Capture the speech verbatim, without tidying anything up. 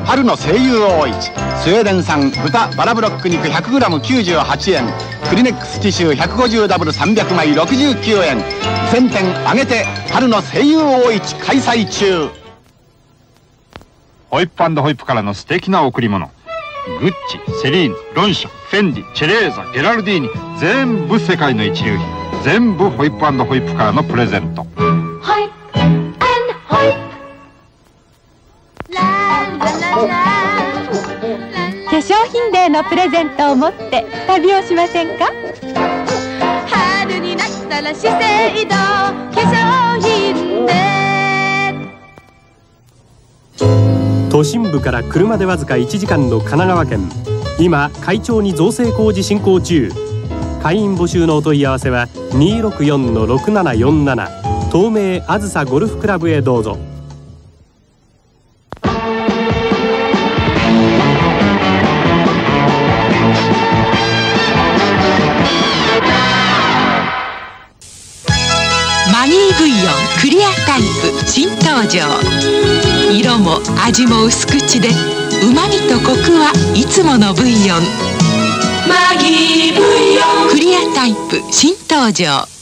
春の声優大市。スウェーデン産豚バラブロック肉 ひゃくグラムきゅうじゅうはちえん。クリネックスティッシュ ひゃくごじゅうダブルさんびゃくまいろくじゅうきゅうえん。全店挙げて春の声優大市開催中。 ホイップ&ホイップからの素敵な贈り物。グッチ、セリーヌ、ロンション、フェンディ、チェレーザ、ゲラルディーニ、全部世界の一流品。全部ホイップ&ホイップからのプレゼント。 ホイップ&ホイップ。ララララ。 化粧品デーのプレゼントを持って旅をしませんか？ 春になったら資生堂化粧品デー。 都心部から車でわずかいちじかんの神奈川県。今快調に造成工事進行中。会員募集のお問い合わせは にーろくよんのろくななよんなな 東名あずさゴルフクラブへどうぞ。 マギーブイヨンクリアタイプ新登場。色も味も薄口でうまみとコクはいつものブイヨン。マギーブイヨンクリアタイプ新登場。